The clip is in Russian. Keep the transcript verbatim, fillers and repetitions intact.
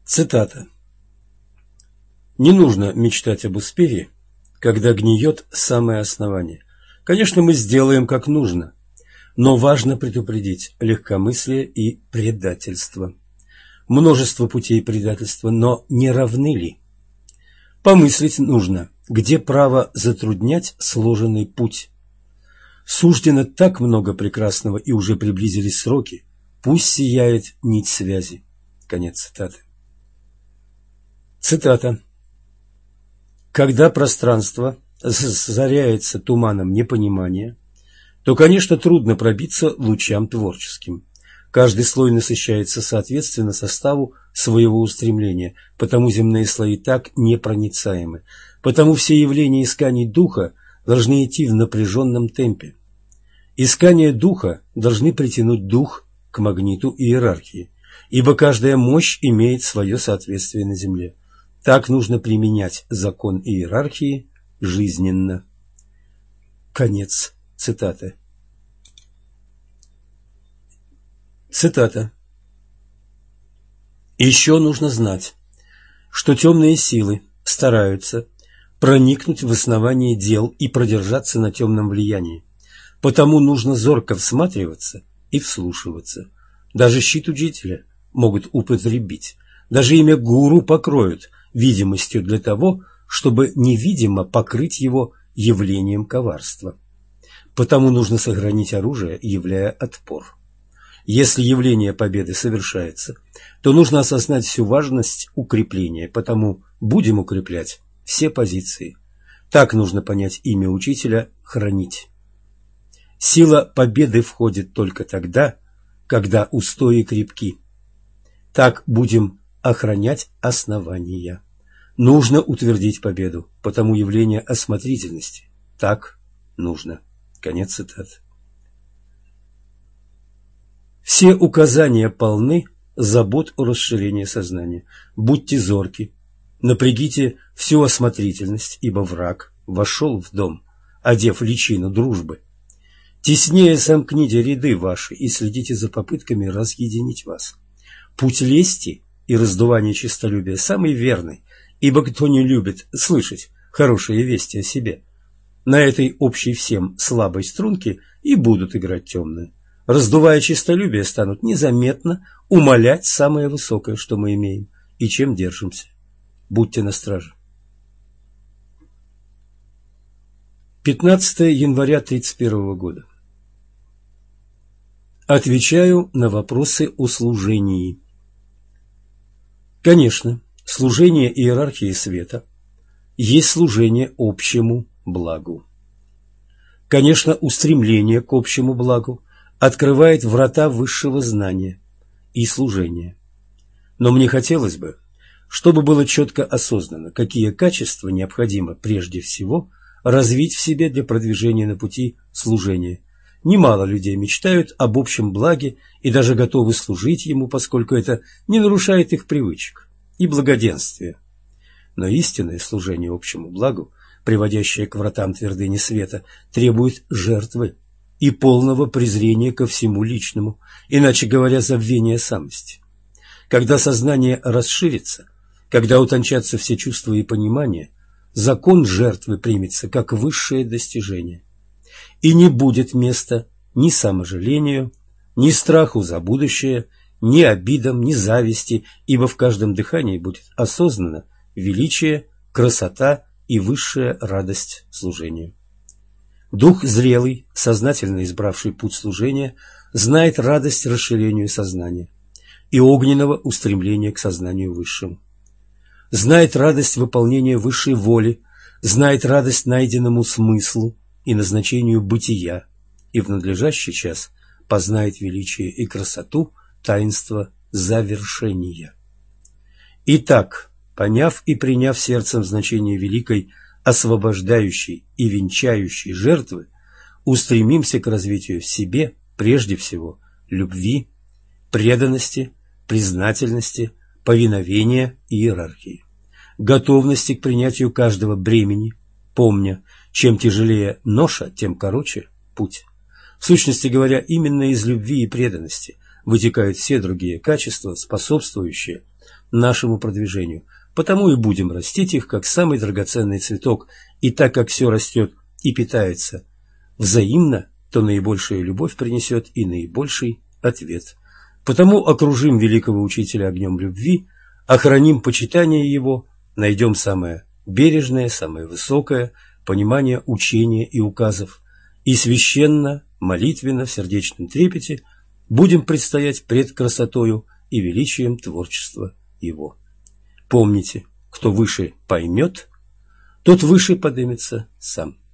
Цитата. «Не нужно мечтать об успехе, когда гниет самое основание. Конечно, мы сделаем как нужно, но важно предупредить легкомыслие и предательство. Множество путей предательства, но не равны ли? Помыслить нужно, где право затруднять сложенный путь. Суждено так много прекрасного, и уже приблизились сроки. Пусть сияет нить связи». Конец цитаты. Цитата. «Когда пространство засоряется туманом непонимания, то, конечно, трудно пробиться лучам творческим. Каждый слой насыщается соответственно составу своего устремления, потому земные слои так непроницаемы, потому все явления исканий духа должны идти в напряженном темпе. Искания духа должны притянуть дух к магниту иерархии, ибо каждая мощь имеет свое соответствие на земле. Так нужно применять закон иерархии жизненно». Конец цитаты. Цитата. «Еще нужно знать, что темные силы стараются проникнуть в основание дел и продержаться на темном влиянии. Потому нужно зорко всматриваться и вслушиваться. Даже щит учителя могут употребить, даже имя гуру покроют видимостью для того, чтобы невидимо покрыть его явлением коварства. Потому нужно сохранить оружие, являя отпор. Если явление победы совершается, то нужно осознать всю важность укрепления, потому будем укреплять все позиции. Так нужно понять имя учителя «хранить». Сила победы входит только тогда, когда устои крепки. Так будем охранять основания. Нужно утвердить победу, потому явление осмотрительности. Так нужно. Конец цитаты. Все указания полны забот о расширении сознания. Будьте зорки, напрягите всю осмотрительность, ибо враг вошел в дом, одев личину дружбы. Теснее сомкните ряды ваши и следите за попытками разъединить вас. Путь лести и раздувания честолюбия самый верный, ибо кто не любит слышать хорошие вести о себе, на этой общей всем слабой струнке и будут играть темные. Раздувая честолюбие, станут незаметно умалять самое высокое, что мы имеем и чем держимся. Будьте на страже. пятнадцатое января тридцать первого года. Отвечаю на вопросы о служении. Конечно, служение иерархии света есть служение общему благу. Конечно, устремление к общему благу открывает врата высшего знания и служения. Но мне хотелось бы, чтобы было четко осознано, какие качества необходимо прежде всего развить в себе для продвижения на пути служения. Немало людей мечтают об общем благе и даже готовы служить ему, поскольку это не нарушает их привычек и благоденствия. Но истинное служение общему благу, приводящее к вратам твердыни света, требует жертвы и полного презрения ко всему личному, иначе говоря, забвения самости. Когда сознание расширится, когда утончатся все чувства и понимания, закон жертвы примется как высшее достижение. И не будет места ни саможалению, ни страху за будущее, ни обидам, ни зависти, ибо в каждом дыхании будет осознанно величие, красота и высшая радость служению. Дух зрелый, сознательно избравший путь служения, знает радость расширению сознания и огненного устремления к сознанию высшему. Знает радость выполнения высшей воли, знает радость найденному смыслу и назначению бытия, и в надлежащий час познает величие и красоту таинства завершения. Итак, поняв и приняв сердцем значение великой освобождающей и венчающей жертвы, устремимся к развитию в себе прежде всего любви, преданности, признательности, повиновения и иерархии, готовности к принятию каждого бремени, помня, чем тяжелее ноша, тем короче путь. В сущности говоря, именно из любви и преданности вытекают все другие качества, способствующие нашему продвижению. Потому и будем растить их, как самый драгоценный цветок. И так как все растет и питается взаимно, то наибольшая любовь принесет и наибольший ответ. Потому окружим великого учителя огнем любви, охраним почитание его, найдем самое бережное, самое высокое понимание учения и указов, и священно, молитвенно, в сердечном трепете будем предстоять пред красотою и величием творчества его. Помните, кто выше поймет, тот выше поднимется сам.